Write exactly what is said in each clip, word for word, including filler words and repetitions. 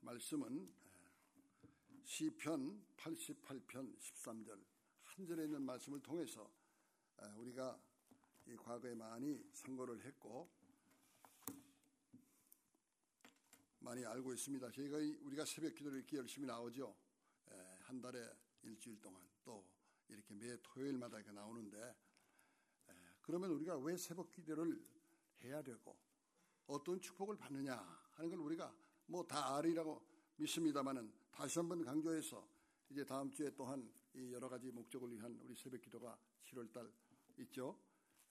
말씀은 시편 팔십팔 편 십삼 절 한 절에 있는 말씀을 통해서 우리가 이 과거에 많이 상고를 했고 많이 알고 있습니다. 저희가 우리가 새벽 기도를 이렇게 열심히 나오죠. 한 달에 일주일 동안 또 이렇게 매 토요일마다 이렇게 나오는데, 그러면 우리가 왜 새벽 기도를 해야 되고 어떤 축복을 받느냐 하는 걸 우리가 뭐 다 아리라고 믿습니다만은 다시 한번 강조해서 이제 다음 주에 또한 이 여러 가지 목적을 위한 우리 새벽 기도가 칠월 달 있죠.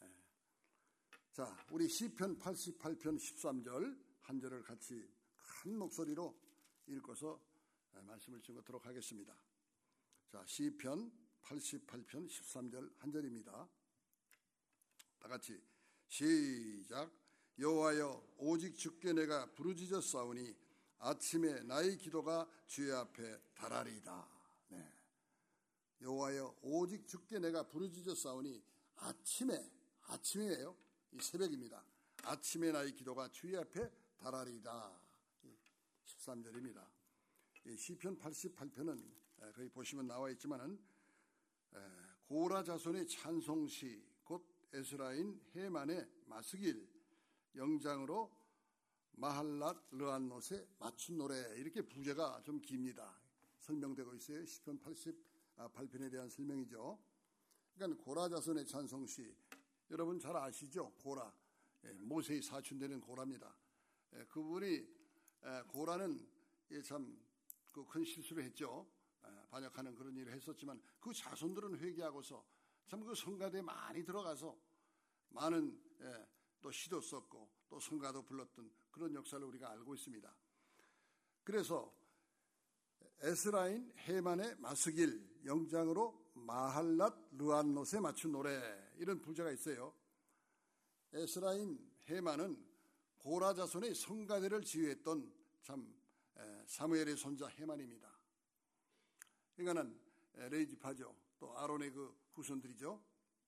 자, 우리 시편 팔십팔 편 십삼 절 한 절을 같이 큰 목소리로 읽어서 말씀을 증거하도록 하겠습니다. 자, 시편 팔십팔 편 십삼 절 한 절입니다. 다 같이 시작. 여호와여, 오직 주께 내가 부르짖어 싸우니 아침에 나의 기도가 주의 앞에 달하리이다. 네. 여호와여, 오직 주께 내가 부르짖어 싸우니 아침에, 아침이에요. 이 새벽입니다. 아침에 나의 기도가 주의 앞에 달하리이다. 십삼 절입니다. 시편 팔십팔 편은 거기 보시면 나와 있지만은 고라 자손의 찬송시 곧 에스라인 헤만의 마스길 영장으로 마할랏 르한롯에 맞춘 노래, 이렇게 부제가 좀 깁니다. 설명되고 있어요. 시편 팔십팔 편에 대한 설명이죠. 그러니까 고라 자손의 찬송시, 여러분 잘 아시죠? 고라, 모세의 사촌 되는 고라입니다. 그분이 고라는 참 큰 실수를 했죠. 반역하는 그런 일을 했었지만 그 자손들은 회개하고서 참 그 성가대에 많이 들어가서 많은 또 시도 썼고 또 성가도 불렀던 그런 역사를 우리가 알고 있습니다. 그래서 에스라인 헤만의 마스길 영장으로 마할랏 르한롯에 맞춘 노래, 이런 부제가 있어요. 에스라인 헤만은 고라 자손의 성가대를 지휘했던 참 사무엘의 손자 헤만입니다. 그러니까는 레이지파죠. 또 아론의 그 후손들이죠.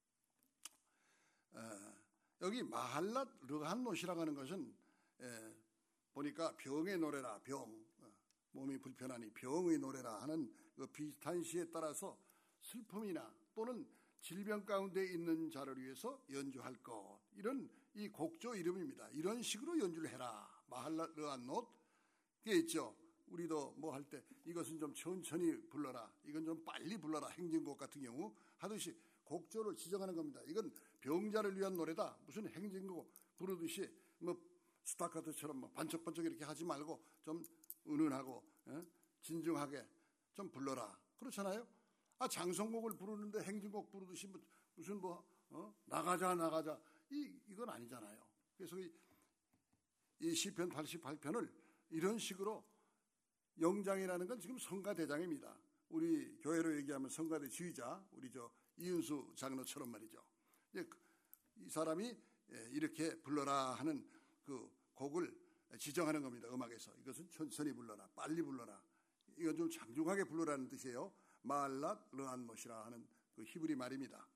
여기 마할랏 르한롯이라고 하는 것은 보니까 병의 노래라, 병, 몸이 불편하니 병의 노래라 하는 그 비슷한 시에 따라서 슬픔이나 또는 질병 가운데 있는 자를 위해서 연주할 것, 이런 이 곡조 이름입니다. 이런 식으로 연주를 해라. 마할랏 르한롯, 그게 있죠. 우리도 뭐 할 때 이것은 좀 천천히 불러라, 이건 좀 빨리 불러라, 행진곡 같은 경우 하듯이 곡조를 지정하는 겁니다. 이건 병자를 위한 노래다. 무슨 행진곡 부르듯이 뭐 스타카토처럼 뭐 반짝반짝 이렇게 하지 말고 좀 은은하고 에? 진중하게 좀 불러라. 그렇잖아요. 아, 장성곡을 부르는데 행진곡 부르듯이 뭐 무슨 뭐 어? 나가자 나가자, 이 이건 아니잖아요. 그래서 이, 이 시편 팔십팔 편을 이런 식으로, 영장이라는 건 지금 성가대장입니다. 우리 교회로 얘기하면 성가대 지휘자, 우리 저 이은수 장로처럼 말이죠. 이 사람이 이렇게 불러라 하는 그 곡을 지정하는 겁니다. 음악에서. 이것은 천천히 불러라, 빨리 불러라, 이건 좀 장중하게 불러라는 뜻이에요. 마할랏 르한롯이라 하는 그 히브리 말입니다.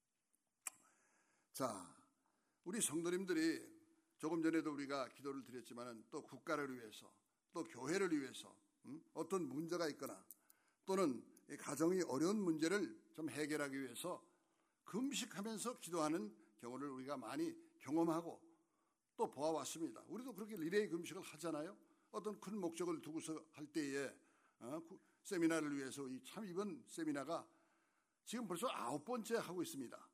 자, 우리 성도님들이 조금 전에도 우리가 기도를 드렸지만은 또 국가를 위해서, 또 교회를 위해서 음? 어떤 문제가 있거나 또는 가정이 어려운 문제를 좀 해결하기 위해서 금식하면서 기도하는 경우를 우리가 많이 경험하고 또 보아왔습니다. 우리도 그렇게 리레이 금식을 하잖아요. 어떤 큰 목적을 두고서 할 때에 어, 세미나를 위해서, 이 참 이번 세미나가 지금 벌써 아홉 번째 하고 있습니다.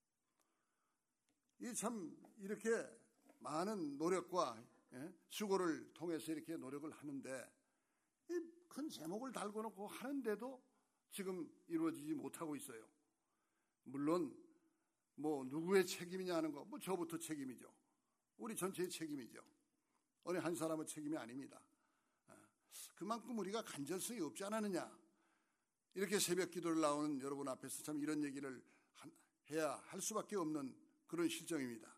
이 참 이렇게 많은 노력과 예, 수고를 통해서 이렇게 노력을 하는데 이 큰 제목을 달고 놓고 하는데도 지금 이루어지지 못하고 있어요. 물론 뭐 누구의 책임이냐 하는 거, 뭐 저부터 책임이죠. 우리 전체의 책임이죠. 어느 한 사람의 책임이 아닙니다. 그만큼 우리가 간절성이 없지 않았느냐. 이렇게 새벽 기도를 나오는 여러분 앞에서 참 이런 얘기를 해야 할 수밖에 없는 그런 실정입니다.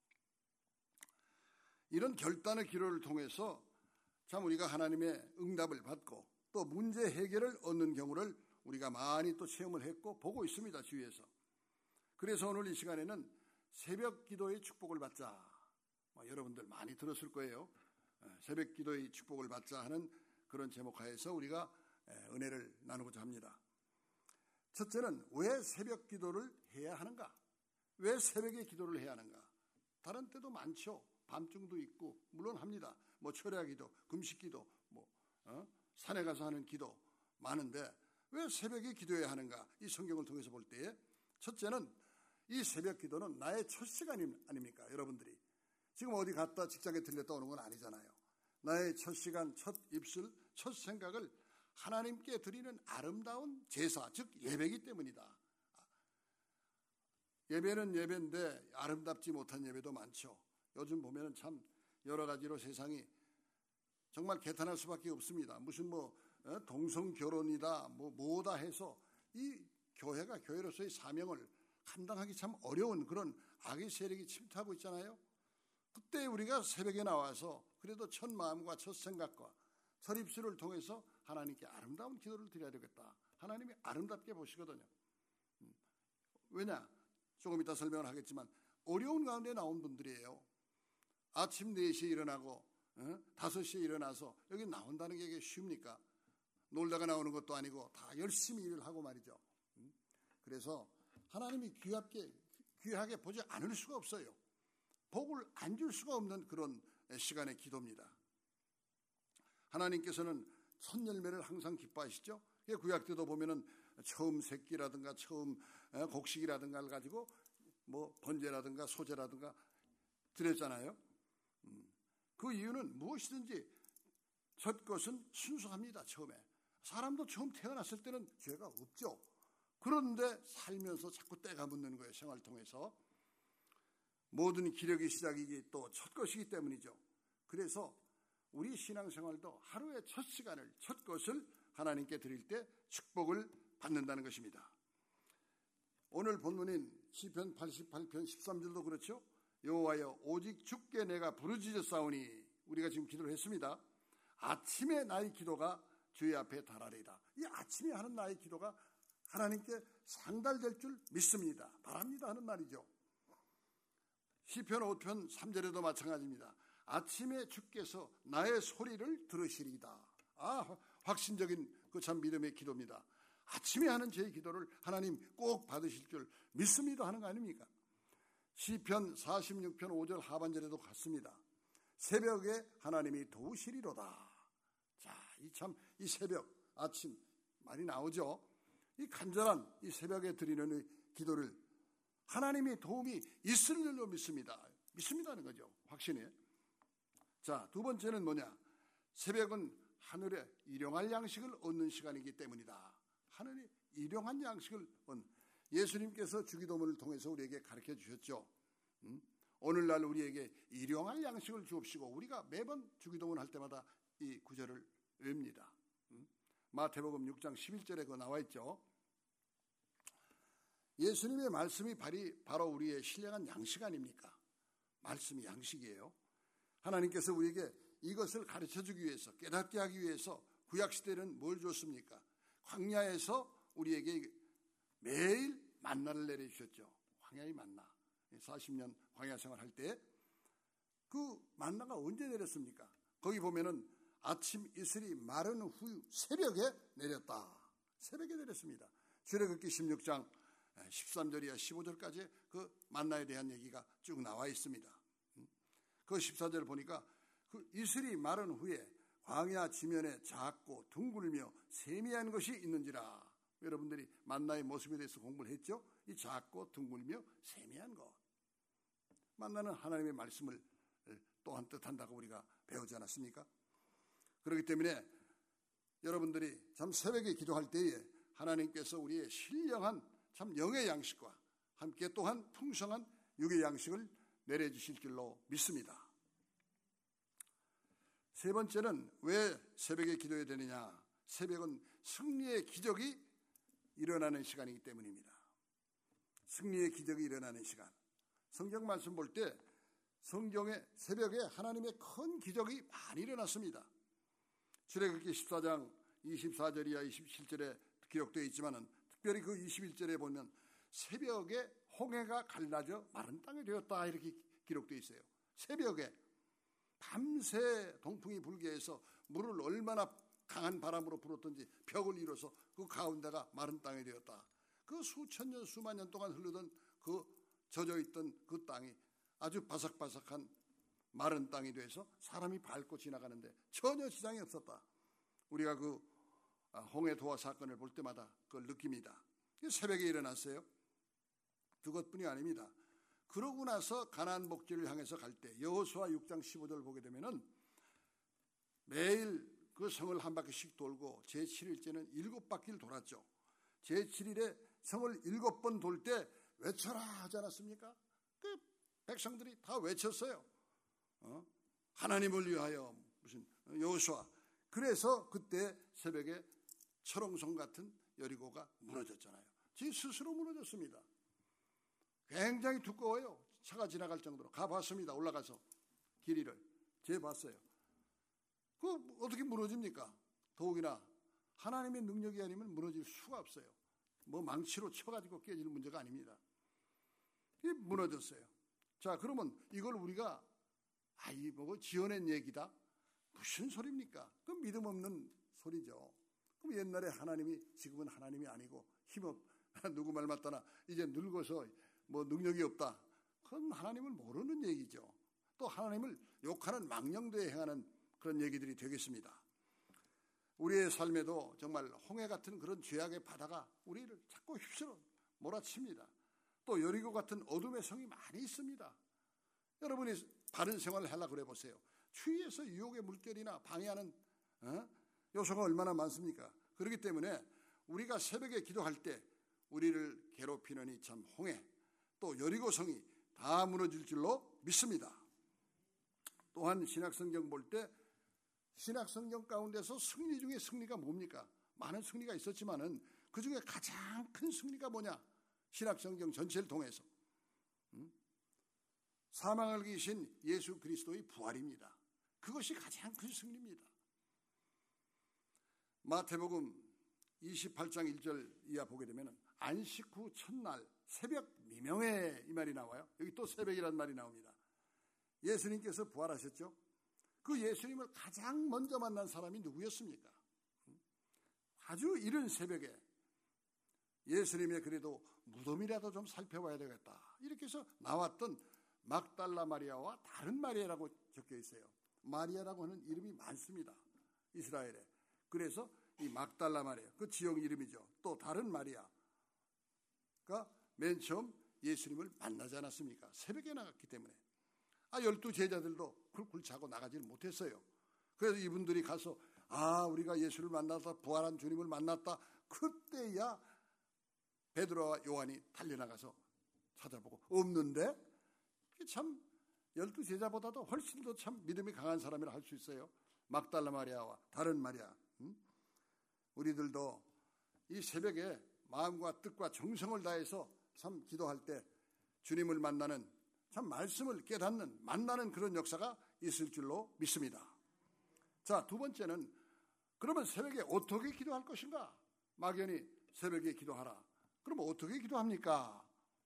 이런 결단의 기도를 통해서 참 우리가 하나님의 응답을 받고 또 문제 해결을 얻는 경우를 우리가 많이 또 체험을 했고 보고 있습니다, 주위에서. 그래서 오늘 이 시간에는 새벽 기도의 축복을 받자, 뭐 여러분들 많이 들었을 거예요. 새벽 기도의 축복을 받자 하는 그런 제목 하에서 우리가 은혜를 나누고자 합니다. 첫째는 왜 새벽 기도를 해야 하는가? 왜 새벽에 기도를 해야 하는가? 다른 때도 많죠. 밤중도 있고 물론 합니다. 뭐 철야 기도, 금식 기도, 뭐 어? 산에 가서 하는 기도 많은데 왜 새벽에 기도해야 하는가? 이 성경을 통해서 볼 때에 첫째는 이 새벽 기도는 나의 첫 시간 아닙니까? 여러분들이 지금 어디 갔다 직장에 들렸다 오는 건 아니잖아요. 나의 첫 시간, 첫 입술, 첫 생각을 하나님께 드리는 아름다운 제사, 즉 예배이기 때문이다. 예배는 예배인데 아름답지 못한 예배도 많죠. 요즘 보면은 참 여러 가지로 세상이 정말 개탄할 수밖에 없습니다. 무슨 뭐 동성 결혼이다, 뭐 뭐다 해서 이 교회가 교회로서의 사명을 감당하기 참 어려운 그런 악의 세력이 침투하고 있잖아요. 그때 우리가 새벽에 나와서 그래도 첫 마음과 첫 생각과 첫 입술을 통해서 하나님께 아름다운 기도를 드려야 되겠다. 하나님이 아름답게 보시거든요. 왜냐? 조금 이따 설명을 하겠지만 어려운 가운데 나온 분들이에요. 아침 네 시에 일어나고 어? 다섯 시에 일어나서 여기 나온다는 게 이게 쉽니까? 놀다가 나오는 것도 아니고 다 열심히 일을 하고 말이죠. 그래서 하나님이 귀하게, 귀하게 보지 않을 수가 없어요. 복을 안 줄 수가 없는 그런 시간의 기도입니다. 하나님께서는 첫 열매를 항상 기뻐하시죠. 구약 때도 보면은 처음 새끼라든가 처음 곡식이라든가를 가지고 뭐 번제라든가 소제라든가 드렸잖아요. 그 이유는 무엇이든지 첫 것은 순수합니다. 처음에 사람도 처음 태어났을 때는 죄가 없죠. 그런데 살면서 자꾸 때가 묻는 거예요. 생활을 통해서 모든 기력의 시작이 또 첫 것이기 때문이죠. 그래서 우리 신앙생활도 하루의 첫 시간을, 첫 것을 하나님께 드릴 때 축복을 받는다는 것입니다. 오늘 본문인 시편 팔십팔 편 십삼 절도 그렇죠. 여호와여 오직 주께 내가 부르짖었사오니, 우리가 지금 기도를 했습니다. 아침에 나의 기도가 주의 앞에 달하리이다. 이 아침에 하는 나의 기도가 하나님께 상달될 줄 믿습니다. 바랍니다 하는 말이죠. 시편 오 편 삼 절에도 마찬가지입니다. 아침에 주께서 나의 소리를 들으시리이다. 아, 확신적인 그 참 믿음의 기도입니다. 아침에 하는 제 기도를 하나님 꼭 받으실 줄 믿습니다 하는 거 아닙니까? 시편 사십육 편 오 절 하반절에도 같습니다. 새벽에 하나님이 도우시리로다. 자, 이 참 이 새벽, 아침 말이 나오죠. 이 간절한 이 새벽에 드리는 이 기도를 하나님의 도움이 있을 줄로 믿습니다. 믿습니다는 거죠. 확신에. 자, 두 번째는 뭐냐? 새벽은 하늘에 일용할 양식을 얻는 시간이기 때문이다. 하늘이 일용한 양식을 얻는, 예수님께서 주기도문을 통해서 우리에게 가르쳐 주셨죠. 음? 오늘날 우리에게 일용할 양식을 주옵시고, 우리가 매번 주기도문 할 때마다 이 구절을 외웁니다. 음? 마태복음 육 장 십일 절에 그 나와 있죠. 예수님의 말씀이 바로 우리의 신령한 양식 아닙니까? 말씀이 양식이에요. 하나님께서 우리에게 이것을 가르쳐주기 위해서, 깨닫게 하기 위해서 구약시대는 뭘 줬습니까? 광야에서 우리에게 매일 만나를 내려주셨죠. 광야의 만나. 사십 년 광야 생활할 때 그 만나가 언제 내렸습니까? 거기 보면은 아침 이슬이 마른 후 새벽에 내렸다. 새벽에 내렸습니다. 출애굽기 십육 장 십삼 절이야 십오 절까지 그 만나에 대한 얘기가 쭉 나와 있습니다. 그 십사 절 보니까 그 이슬이 마른 후에 광야 지면에 작고 둥글며 세미한 것이 있는지라. 여러분들이 만나의 모습에 대해서 공부를 했죠. 이 작고 둥글며 세미한 것, 만나는 하나님의 말씀을 또한 뜻한다고 우리가 배우지 않았습니까? 그렇기 때문에 여러분들이 참 새벽에 기도할 때에 하나님께서 우리의 신령한 참 영의 양식과 함께 또한 풍성한 육의 양식을 내려주실 줄로 믿습니다. 세 번째는 왜 새벽에 기도해야 되느냐? 새벽은 승리의 기적이 일어나는 시간이기 때문입니다. 승리의 기적이 일어나는 시간. 성경 말씀 볼 때 성경의 새벽에 하나님의 큰 기적이 많이 일어났습니다. 출애굽기 십사 장 이십사 절이야 이십칠 절에 기록되어 있지만은 특별히 그 이십일 절에 보면 새벽에 홍해가 갈라져 마른 땅이 되었다 이렇게 기록되어 있어요. 새벽에 밤새 동풍이 불게 해서 물을 얼마나 강한 바람으로 불었던지 벽을 이뤄서 그 가운데가 마른 땅이 되었다. 그 수천 년 수만 년 동안 흐르던 그 젖어있던 그 땅이 아주 바삭바삭한 마른 땅이 돼서 사람이 밟고 지나가는데 전혀 지장이 없었다. 우리가 그 홍해 도화 사건을 볼 때마다 그걸 느낍니다. 새벽에 일어났어요. 그것뿐이 아닙니다. 그러고 나서 가나안 복지를 향해서 갈 때 여호수아 육 장 십오 절 보게 되면은 매일 그 성을 한 바퀴씩 돌고 제칠 일째는 일곱 바퀴를 돌았죠. 제칠 일에 성을 일곱 번 돌 때 외쳐라 하지 않았습니까? 그 백성들이 다 외쳤어요. 어? 하나님을 위하여 무슨 여호수아. 그래서 그때 새벽에 철옹성 같은 여리고가 무너졌잖아요. 지 스스로 무너졌습니다. 굉장히 두꺼워요. 차가 지나갈 정도로. 가봤습니다. 올라가서 길이를 재봤어요. 그 어떻게 무너집니까? 더욱이나 하나님의 능력이 아니면 무너질 수가 없어요. 뭐 망치로 쳐가지고 깨질 문제가 아닙니다. 이 무너졌어요. 자, 그러면 이걸 우리가 아, 이 뭐 지어낸 얘기다? 무슨 소리입니까? 그 믿음 없는 소리죠. 그럼 옛날에 하나님이 지금은 하나님이 아니고 힘없 누구 말 맞다나 이제 늙어서 뭐 능력이 없다. 그건 하나님을 모르는 얘기죠. 또 하나님을 욕하는 망령되에 행하는 그런 얘기들이 되겠습니다. 우리의 삶에도 정말 홍해 같은 그런 죄악의 바다가 우리를 자꾸 휩쓸어 몰아칩니다. 또 여리고 같은 어둠의 성이 많이 있습니다. 여러분이 바른 생활을 하려고 그래 보세요. 추위에서 유혹의 물결이나 방해하는 어? 요소가 얼마나 많습니까? 그렇기 때문에 우리가 새벽에 기도할 때 우리를 괴롭히는 이 참 홍해 또 여리고 성이 다 무너질 줄로 믿습니다. 또한 신약성경 볼 때 신약성경 가운데서 승리 중에 승리가 뭡니까? 많은 승리가 있었지만은 그 중에 가장 큰 승리가 뭐냐? 신약성경 전체를 통해서 음? 사망을 이기신 예수 그리스도의 부활입니다. 그것이 가장 큰 승리입니다. 마태복음 이십팔 장 일 절 이하 보게 되면 안식 후 첫날 새벽 미명에 이 말이 나와요. 여기 또 새벽이라는 말이 나옵니다. 예수님께서 부활하셨죠. 그 예수님을 가장 먼저 만난 사람이 누구였습니까? 아주 이른 새벽에 예수님의 그래도 무덤이라도 좀 살펴봐야 되겠다. 이렇게 해서 나왔던 막달라 마리아와 다른 마리아라고 적혀 있어요. 마리아라고 하는 이름이 많습니다. 이스라엘에. 그래서 이 막달라 마리아, 그 지역 이름이죠. 또 다른 마리아가 맨 처음 예수님을 만나지 않았습니까? 새벽에 나갔기 때문에. 아, 열두 제자들도 굴굴 자고 나가지를 못했어요. 그래서 이분들이 가서 아, 우리가 예수를 만났다, 부활한 주님을 만났다. 그때야 베드로와 요한이 달려나가서 찾아보고 없는데 참 열두 제자보다도 훨씬 더 참 믿음이 강한 사람이라 할 수 있어요. 막달라 마리아와 다른 마리아. 음? 우리들도 이 새벽에 마음과 뜻과 정성을 다해서 참 기도할 때 주님을 만나는 참 말씀을 깨닫는 만나는 그런 역사가 있을 줄로 믿습니다. 자, 두 번째는 그러면 새벽에 어떻게 기도할 것인가? 막연히 새벽에 기도하라. 그럼 어떻게 기도합니까?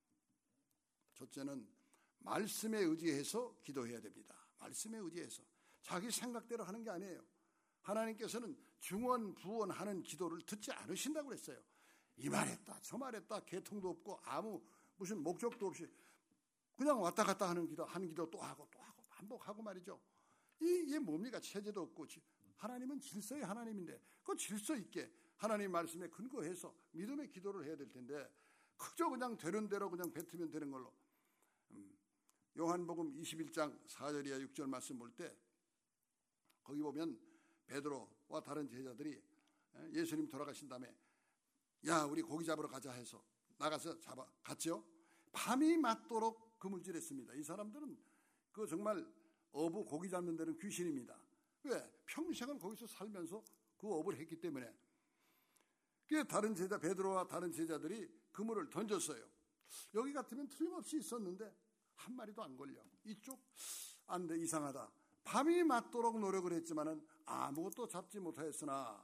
첫째는 말씀에 의지해서 기도해야 됩니다. 말씀에 의지해서. 자기 생각대로 하는 게 아니에요. 하나님께서는 중언부언하는 기도를 듣지 않으신다고 그랬어요. 이 말했다 저 말했다 개통도 없고 아무 무슨 목적도 없이 그냥 왔다 갔다 하는 기도, 하는 기도 또 하고 또 하고 반복하고 말이죠. 이게 뭡니까? 체제도 없고. 하나님은 질서의 하나님인데 그 질서 있게 하나님 말씀에 근거해서 믿음의 기도를 해야 될 텐데 그저 그냥 되는 대로 그냥 뱉으면 되는 걸로. 음, 요한복음 이십일 장 사 절이야 육 절 말씀 볼 때 거기 보면 베드로와 다른 제자들이 예수님 돌아가신 다음에 야, 우리 고기 잡으러 가자 해서 나가서 잡아 갔죠. 밤이 맞도록 그물질했습니다. 이 사람들은 그 정말 어부 고기 잡는 데는 귀신입니다. 왜? 평생을 거기서 살면서 그 업을 했기 때문에. 그 다른 제자 베드로와 다른 제자들이 그물을 던졌어요. 여기 같으면 틀림없이 있었는데 한 마리도 안 걸려. 이쪽 안 돼, 이상하다. 밤이 맞도록 노력을 했지만은 아무것도 잡지 못하였으나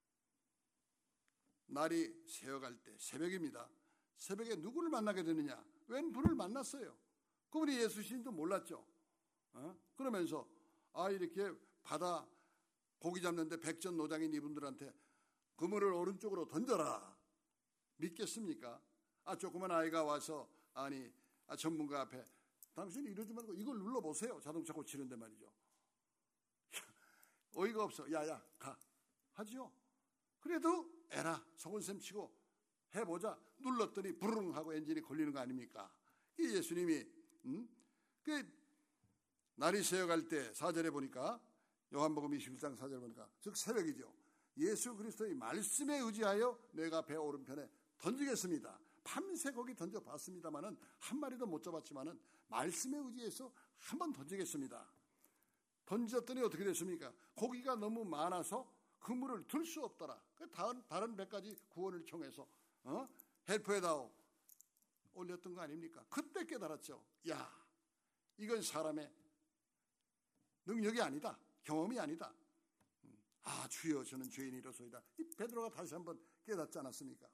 날이 새어갈 때 새벽입니다. 새벽에 누구를 만나게 되느냐? 웬 분을 만났어요. 그분이 예수신도 몰랐죠. 어? 그러면서 아, 이렇게 바다 고기 잡는데 백전 노장인 이분들한테 그물을 오른쪽으로 던져라. 믿겠습니까? 아, 조그만 아이가 와서 아니 아, 전문가 앞에 당신이 이러지 말고 이걸 눌러보세요. 자동차 고치는데 말이죠. 어이가 없어. 야야 가. 하지요. 그래도 에라 속은셈 치고 해보자. 눌렀더니 부르릉 하고 엔진이 걸리는 거 아닙니까? 이 예수님이 음? 그 날이 새어갈 때 사 절에 보니까 요한복음 이십일 장 사 절에 보니까 즉 새벽이죠. 예수 그리스도의 말씀에 의지하여 내가 배 오른편에 던지겠습니다. 밤새 거기 던져봤습니다마는 한 마리도 못 잡았지만은 말씀에 의지해서 한번 던지겠습니다. 던졌더니 어떻게 됐습니까? 고기가 너무 많아서 그물을 들 수 없더라. 다른, 다른 배까지 구원을 청해서 어? 헬프에다오 올렸던 거 아닙니까? 그때 깨달았죠. 야, 이건 사람의 능력이 아니다. 경험이 아니다. 아, 주여 저는 죄인이로소이다. 이 베드로가 다시 한번 깨닫지 않았습니까?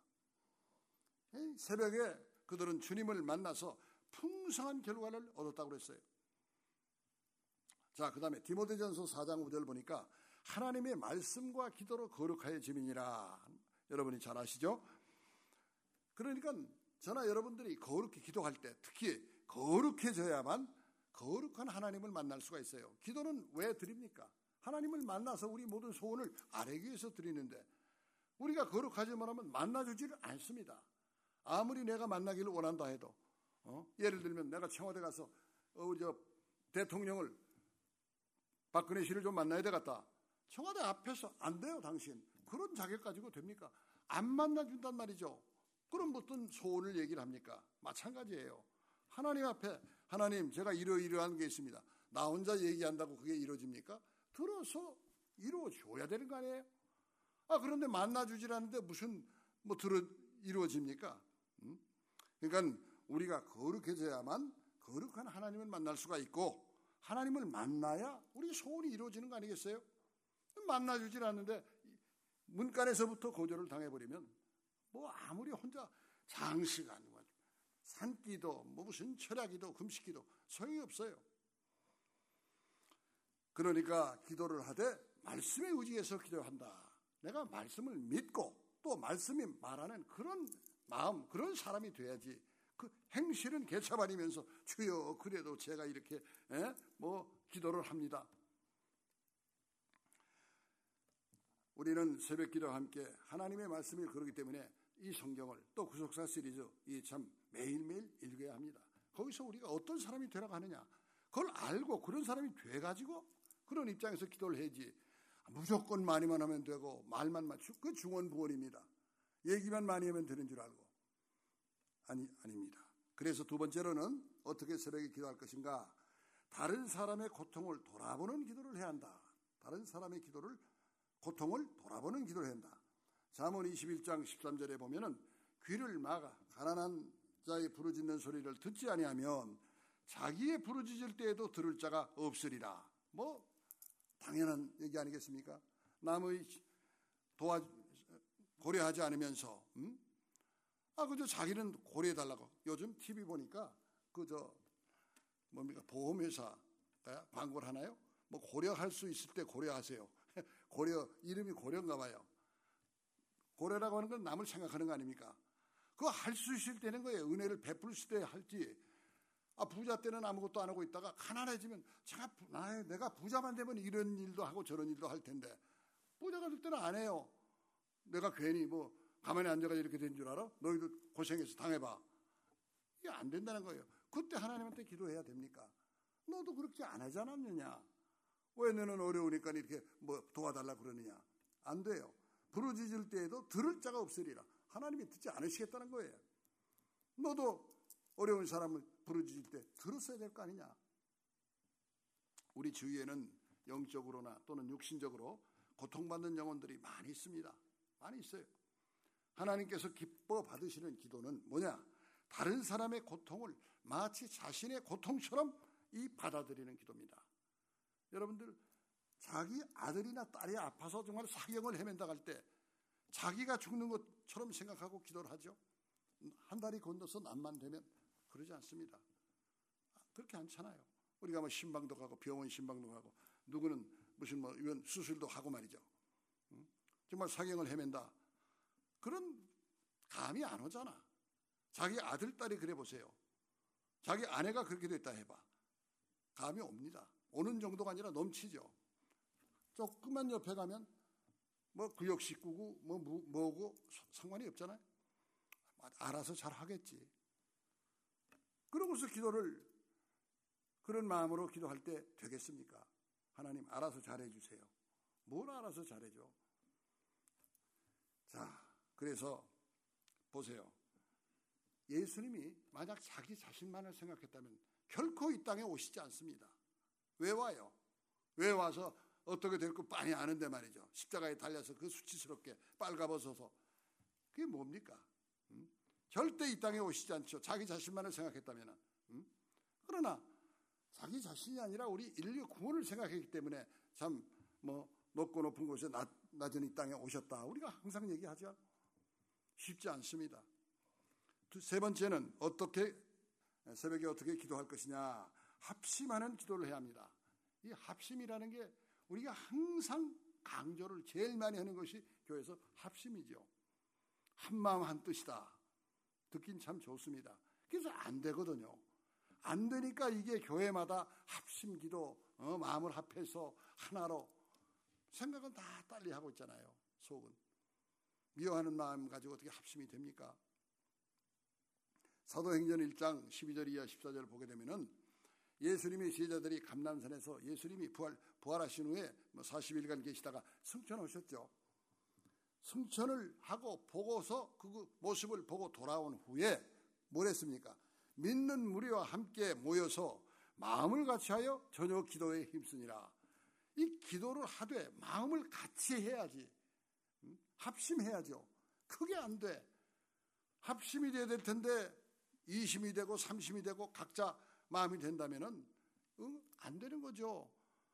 새벽에 그들은 주님을 만나서 풍성한 결과를 얻었다고 그랬어요. 자, 그 다음에 디모데전서 사 장 오 절 보니까 하나님의 말씀과 기도로 거룩하여짐이니라. 여러분이 잘 아시죠? 그러니까 저나 여러분들이 거룩히 기도할 때 특히 거룩해져야만 거룩한 하나님을 만날 수가 있어요. 기도는 왜 드립니까? 하나님을 만나서 우리 모든 소원을 아뢰기 위해서 드리는데 우리가 거룩하지 못하면 만나주지를 않습니다. 아무리 내가 만나기를 원한다 해도 어? 예를 들면 내가 청와대 가서 어, 우리 저 대통령을 박근혜 씨를 좀 만나야 되겠다. 청와대 앞에서 안 돼요. 당신 그런 자격 가지고 됩니까? 안 만나준단 말이죠. 그럼 무슨 소원을 얘기를 합니까? 마찬가지예요. 하나님 앞에 하나님 제가 이러이러한 게 있습니다. 나 혼자 얘기한다고 그게 이루어집니까? 들어서 이루어줘야 되는 거 아니에요? 아, 그런데 만나주질 않는데 무슨 뭐 들어 이루어집니까? 음? 그러니까 우리가 거룩해져야만 거룩한 하나님을 만날 수가 있고 하나님을 만나야 우리 소원이 이루어지는 거 아니겠어요? 만나주질 않는데 문간에서부터 거절을 당해버리면 뭐 아무리 혼자 장시간 산기도 뭐 무슨 철야기도 금식기도 소용이 없어요. 그러니까 기도를 하되 말씀에 의지해서 기도한다. 내가 말씀을 믿고 또 말씀이 말하는 그런 마음, 그런 사람이 돼야지. 그 행실은 개차반이면서 주여 그래도 제가 이렇게 에? 뭐 기도를 합니다. 우리는 새벽 기도와 함께 하나님의 말씀이 그러기 때문에 이 성경을 또 구속사 시리즈 이 참 매일매일 읽어야 합니다. 거기서 우리가 어떤 사람이 되라고 하느냐 그걸 알고 그런 사람이 돼가지고 그런 입장에서 기도를 해야지. 무조건 많이만 하면 되고 말만 맞추고 그 중언부언입니다. 얘기만 많이 하면 되는 줄 알고 아니, 아닙니다. 그래서 두 번째로는 어떻게 새벽에 기도할 것인가? 다른 사람의 고통을 돌아보는 기도를 해야 한다. 다른 사람의 기도를 고통을 돌아보는 기도를 해야 한다. 잠언 이십일 장 십삼 절에 보면은 귀를 막아 가난한 자의 부르짖는 소리를 듣지 아니하면 자기의 부르짖을 때에도 들을 자가 없으리라. 뭐 당연한 얘기 아니겠습니까? 남의 도와 고려하지 않으면서 음? 아 그저 자기는 고려해달라고. 요즘 티비 보니까 그저 뭡니까 보험회사 광고를 하나요? 뭐 고려할 수 있을 때 고려하세요. 고려 이름이 고려인가 봐요. 고려라고 하는 건 남을 생각하는 거 아닙니까? 그거 할 수 있을 때는 거예요. 은혜를 베풀 때 할지. 아 부자 때는 아무것도 안 하고 있다가 가난해지면 제가 아, 내가 부자만 되면 이런 일도 하고 저런 일도 할 텐데 부자가 될 때는 안 해요. 내가 괜히 뭐 가만히 앉아가 이렇게 된 줄 알아? 너희도 고생해서 당해봐. 이게 안 된다는 거예요. 그때 하나님한테 기도해야 됩니까? 너도 그렇게 안 하지 않았느냐? 왜 너는 어려우니까 이렇게 뭐 도와달라 그러느냐? 안 돼요. 부르짖을 때에도 들을 자가 없으리라. 하나님이 듣지 않으시겠다는 거예요. 너도 어려운 사람을 부르짖을 때 들었어야 될 거 아니냐? 우리 주위에는 영적으로나 또는 육신적으로 고통받는 영혼들이 많이 있습니다. 많이 있어요. 하나님께서 기뻐 받으시는 기도는 뭐냐? 다른 사람의 고통을 마치 자신의 고통처럼 이 받아들이는 기도입니다. 여러분들 자기 아들이나 딸이 아파서 정말 사경을 헤맨다 갈 때 자기가 죽는 것처럼 생각하고 기도를 하죠. 한 달이 건너서 남만 되면 그러지 않습니다. 그렇게 않잖아요. 우리가 뭐 신방도 가고 병원 신방도 가고 누구는 무슨 뭐 이건 수술도 하고 말이죠. 정말 사경을 헤맨다. 그런 감이 안 오잖아. 자기 아들, 딸이 그래 보세요. 자기 아내가 그렇게 됐다 해봐. 감이 옵니다. 오는 정도가 아니라 넘치죠. 조금만 옆에 가면 뭐 구역 식구고 뭐 뭐고 상관이 없잖아요. 알아서 잘 하겠지. 그러고서 기도를 그런 마음으로 기도할 때 되겠습니까? 하나님 알아서 잘해주세요. 뭘 알아서 잘해줘? 자, 그래서 보세요. 예수님이 만약 자기 자신만을 생각했다면 결코 이 땅에 오시지 않습니다. 왜 와요? 왜 와서 어떻게 될까 빤히 아는데 말이죠. 십자가에 달려서 그 수치스럽게 빨가벗어서 그게 뭡니까? 음? 절대 이 땅에 오시지 않죠. 자기 자신만을 생각했다면. 음? 그러나 자기 자신이 아니라 우리 인류 구원을 생각했기 때문에 참 뭐 높고 높은 곳에 낮, 낮은 이 땅에 오셨다. 우리가 항상 얘기하죠. 쉽지 않습니다. 세 번째는 어떻게 새벽에 어떻게 기도할 것이냐. 합심하는 기도를 해야 합니다. 이 합심이라는 게 우리가 항상 강조를 제일 많이 하는 것이 교회에서 합심이죠. 한마음 한뜻이다. 듣긴 참 좋습니다. 그래서 안 되거든요. 안 되니까 이게 교회마다 합심 기도, 어, 마음을 합해서 하나로 생각은 다 딸리 하고 있잖아요. 속은. 미워하는 마음 가지고 어떻게 합심이 됩니까? 사도행전 일 장 십이 절 이하 십사 절을 보게 되면은 예수님의 제자들이 감람산에서 예수님이 부활, 부활하신 후에 사십 일간 계시다가 승천 오셨죠. 승천을 하고 보고서 그 모습을 보고 돌아온 후에 뭘 했습니까? 믿는 무리와 함께 모여서 마음을 같이하여 저녁 기도에 힘쓰니라. 이 기도를 하되 마음을 같이 해야지. 합심해야죠. 그게 안 돼. 합심이 돼야 될 텐데 이심이 되고 삼심이 되고 각자 마음이 된다면은 응? 안 되는 거죠.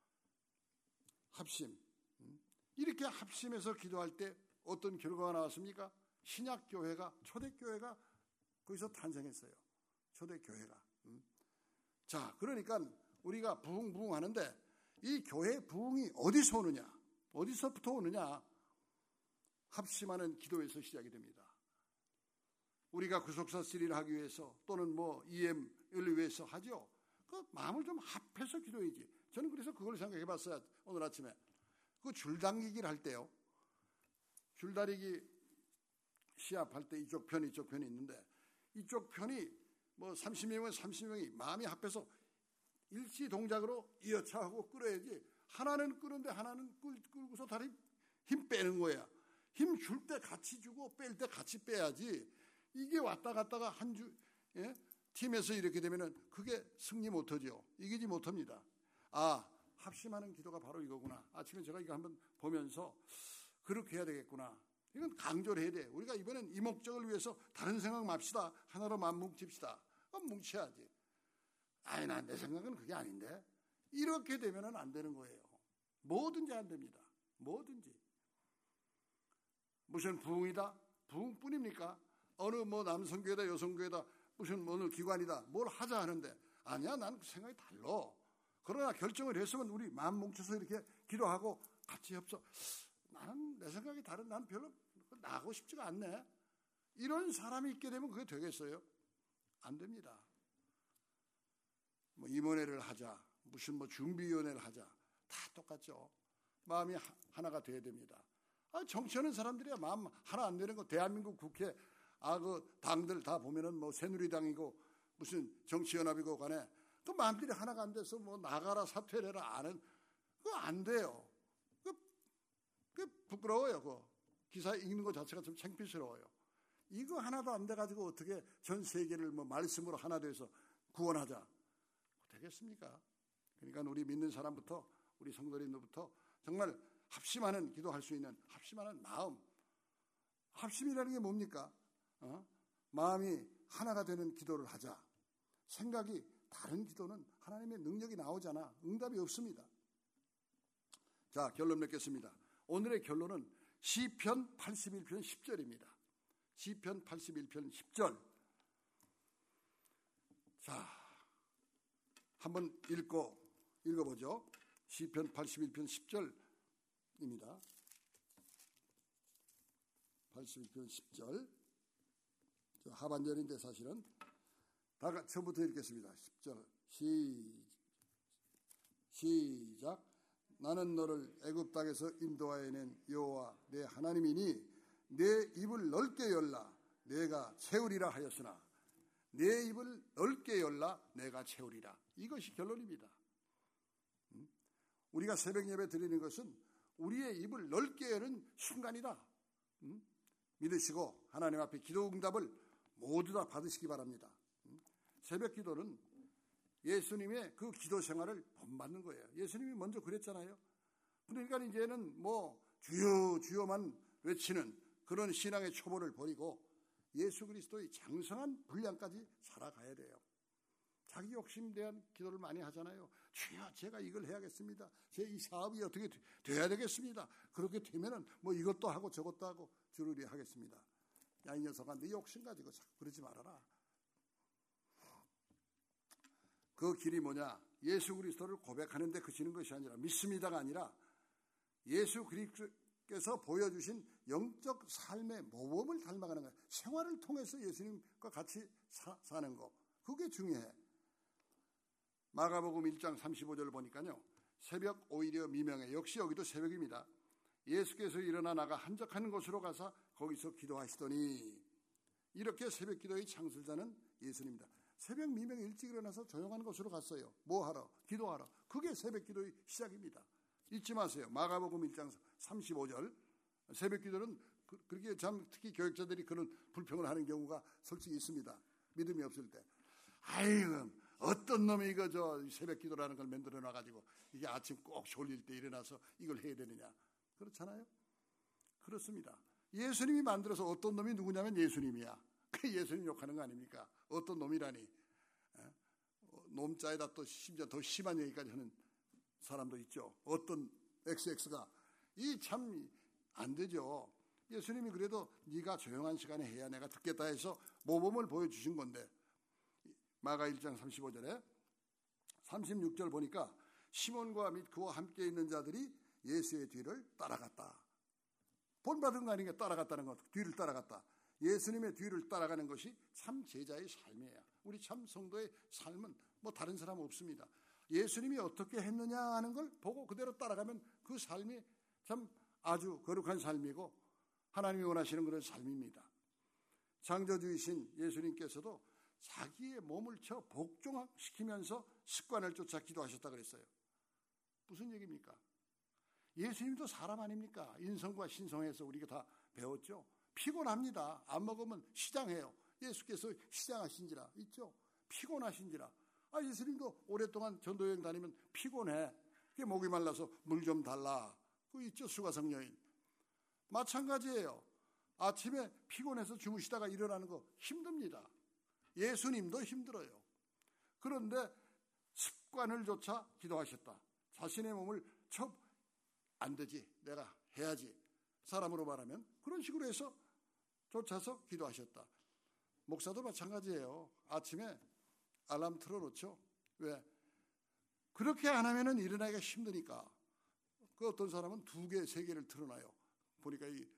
합심. 이렇게 합심해서 기도할 때 어떤 결과가 나왔습니까? 신약교회가, 초대교회가 거기서 탄생했어요. 초대교회가. 자, 그러니까 우리가 부흥부흥 하는데 이 교회 부흥이 어디서 오느냐? 어디서부터 오느냐? 합심하는 기도에서 시작이 됩니다. 우리가 구속사 쓰리를 하기 위해서 또는 뭐 이엠을 위해서 하죠. 그 마음을 좀 합해서 기도해야지. 저는 그래서 그걸 생각해 봤어요. 오늘 아침에. 그 줄당기기를 할 때요. 줄다리기 시합할 때 이쪽 편, 이쪽 편이 있는데 이쪽 편이 뭐 삼십 명이면 삼십 명이 마음이 합해서 일시 동작으로 이어차하고 끌어야지. 하나는 끄는데 하나는 끌, 끌고서 다리 힘 빼는 거야. 힘 줄 때 같이 주고 뺄 때 같이 빼야지. 이게 왔다 갔다가 한 주, 예? 팀에서 이렇게 되면은 그게 승리 못하죠. 이기지 못합니다. 아, 합심하는 기도가 바로 이거구나. 아침에 제가 이거 한번 보면서 그렇게 해야 되겠구나. 이건 강조를 해야 돼. 우리가 이번엔 이 목적을 위해서 다른 생각 맙시다. 하나로 마음 뭉칩시다. 그럼 뭉쳐야지. 아니, 난 내 생각은 그게 아닌데. 이렇게 되면은 안 되는 거예요. 뭐든지 안 됩니다. 뭐든지. 무슨 부흥이다? 부흥뿐입니까? 어느 뭐 남성교회다 여성교회다 무슨 어느 기관이다 뭘 하자 하는데 아니야, 나는 생각이 달라. 그러나 결정을 했으면 우리 마음 뭉쳐서 이렇게 기도하고 같이 협조. 나는 내 생각이 다른, 나는 별로 나가고 싶지가 않네. 이런 사람이 있게 되면 그게 되겠어요? 안 됩니다. 뭐 임원회를 하자, 무슨 뭐 준비위원회를 하자, 다 똑같죠. 마음이 하, 하나가 돼야 됩니다. 아, 정치하는 사람들이야 마음 하나 안 되는 거. 대한민국 국회 아, 그 당들 다 보면은 뭐 새누리당이고 무슨 정치연합이고 간에 그 마음들이 하나가 안 돼서 뭐 나가라 사퇴를 해라 안, 그거 안 돼요. 그, 그 부끄러워요. 그 기사 읽는 것 자체가 좀 창피스러워요. 이거 하나도 안 돼가지고 어떻게 전 세계를 뭐 말씀으로 하나 돼서 구원하자. 되겠습니까? 그러니까 우리 믿는 사람부터 우리 성도님들부터 정말 합심하는 기도할 수 있는 합심하는 마음. 합심이라는 게 뭡니까? 어? 마음이 하나가 되는 기도를 하자. 생각이 다른 기도는 하나님의 능력이 나오잖아. 응답이 없습니다. 자, 결론 맺겠습니다. 오늘의 결론은 시편 팔십일 편 십 절입니다. 시편 팔십일 편 십 절. 자, 한번 읽고 읽어보죠. 시편 팔십일 편 십 절입니다. 팔십일 편 십 절. 하반절인데 사실은 다 같이 처음부터 읽겠습니다. 십 절 시, 시작. 나는 너를 애굽 땅에서 인도하여 낸 여호와 내 하나님이니 내 입을 넓게 열라 내가 채우리라 하였으나 내 입을 넓게 열라 내가 채우리라. 이것이 결론입니다. 우리가 새벽 예배 드리는 것은 우리의 입을 넓게 여는 순간이다. 믿으시고 하나님 앞에 기도 응답을 모두 다 받으시기 바랍니다. 새벽 기도는 예수님의 그 기도 생활을 본받는 거예요. 예수님이 먼저 그랬잖아요. 그러니까 이제는 뭐 주여 주여만 외치는 그런 신앙의 초보를 버리고 예수 그리스도의 장성한 분량까지 살아가야 돼요. 자기 욕심에 대한 기도를 많이 하잖아요. 주여 제가 이걸 해야겠습니다. 제 이 사업이 어떻게 돼야 되겠습니다. 그렇게 되면은 뭐 이것도 하고 저것도 하고 주르리 하겠습니다. 야, 이 녀석아 네 욕심 가지고 자꾸 그러지 말아라. 그 길이 뭐냐? 예수 그리스도를 고백하는 데 그치는 것이 아니라 믿습니다가 아니라 예수 그리스도께서 보여주신 영적 삶의 모범을 닮아가는 거예요. 생활을 통해서 예수님과 같이 사, 사는 거. 그게 중요해. 마가복음 일 장 삼십오 절 보니까요. 새벽 오히려 미명에 역시 여기도 새벽입니다. 예수께서 일어나 나가 한적한 곳으로 가서 거기서 기도하시더니 이렇게 새벽 기도의 창설자는 예수님입니다. 새벽 미명에 일찍 일어나서 조용한 곳으로 갔어요. 뭐 하러? 기도하러. 그게 새벽 기도의 시작입니다. 잊지 마세요. 마가복음 일 장 삼십오 절 새벽 기도는 그, 그렇게 참 특히 교육자들이 그런 불평을 하는 경우가 솔직히 있습니다. 믿음이 없을 때. 아이고 어떤 놈이 이거 저 새벽 기도라는 걸 만들어 놔가지고 이게 아침 꼭 졸릴 때 일어나서 이걸 해야 되느냐. 그렇잖아요. 그렇습니다. 예수님이 만들어서 어떤 놈이 누구냐면 예수님이야. 그 예수님 욕하는 거 아닙니까? 어떤 놈이라니. 놈자에다 또 심지어 더 심한 얘기까지 하는 사람도 있죠. 어떤 엑스엑스가 이 참 안 되죠. 예수님이 그래도 네가 조용한 시간에 해야 내가 듣겠다 해서 모범을 보여주신 건데 마가 일 장 삼십오 절에 삼십육 절 보니까 시몬과 및 그와 함께 있는 자들이 예수의 뒤를 따라갔다. 본받은 거 아닌가 따라갔다는 것. 뒤를 따라갔다. 예수님의 뒤를 따라가는 것이 참 제자의 삶이에요. 우리 참 성도의 삶은 뭐 다른 사람 없습니다. 예수님이 어떻게 했느냐 하는 걸 보고 그대로 따라가면 그 삶이 참 아주 거룩한 삶이고 하나님이 원하시는 그런 삶입니다. 창조주이신 예수님께서도 자기의 몸을 쳐 복종시키면서 습관을 쫓아 기도하셨다 그랬어요. 무슨 얘기입니까? 예수님도 사람 아닙니까? 인성과 신성에서 우리가 다 배웠죠. 피곤합니다. 안 먹으면 시장해요. 예수께서 시장하신지라 있죠. 피곤하신지라. 아, 예수님도 오랫동안 전도여행 다니면 피곤해. 그게 목이 말라서 물 좀 달라. 그 있죠. 수가성 여인. 마찬가지예요. 아침에 피곤해서 주무시다가 일어나는 거 힘듭니다. 예수님도 힘들어요. 그런데 습관을 쫓아 기도하셨다. 자신의 몸을 쳐 안 되지. 내가 해야지. 사람으로 말하면 그런 식으로 해서 쫓아서 기도하셨다. 목사도 마찬가지예요. 아침에 알람 틀어놓죠. 왜? 그렇게 안 하면은 일어나기가 힘드니까. 그 어떤 사람은 두 개, 세 개를 틀어놔요. 보니까 이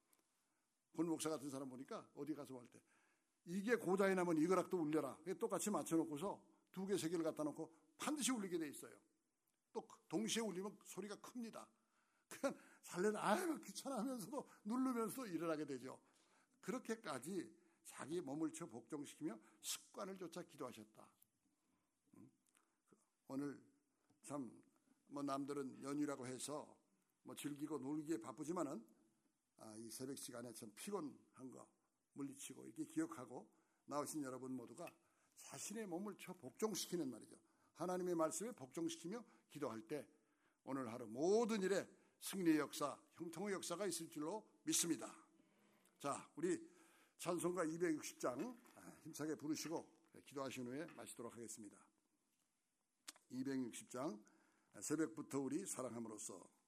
본 목사 같은 사람 보니까 어디 가서 할 때 이게 고장이 나면 이거락도 울려라. 똑같이 맞춰놓고서 두 개, 세 개를 갖다 놓고 반드시 울리게 돼 있어요. 또 동시에 울리면 소리가 큽니다. 그냥 살려는 아유 귀찮아하면서도 누르면서도 일어나게 되죠. 그렇게까지 자기 몸을 쳐 복종시키며 습관을 쫓아 기도하셨다. 오늘 참 뭐 남들은 연휴라고 해서 뭐 즐기고 놀기에 바쁘지만은 아, 이 새벽 시간에 참 피곤한 거 물리치고 이렇게 기억하고 나오신 여러분 모두가 자신의 몸을 쳐 복종시키는 말이죠. 하나님의 말씀에 복종시키며 기도할 때 오늘 하루 모든 일에 승리의 역사, 형통의 역사가 있을 줄로 믿습니다. 자, 우리 찬송가 이백육십 장 힘차게 부르시고 기도하신 후에 마치도록 하겠습니다. 이백육십 장 새벽부터 우리 사랑함으로써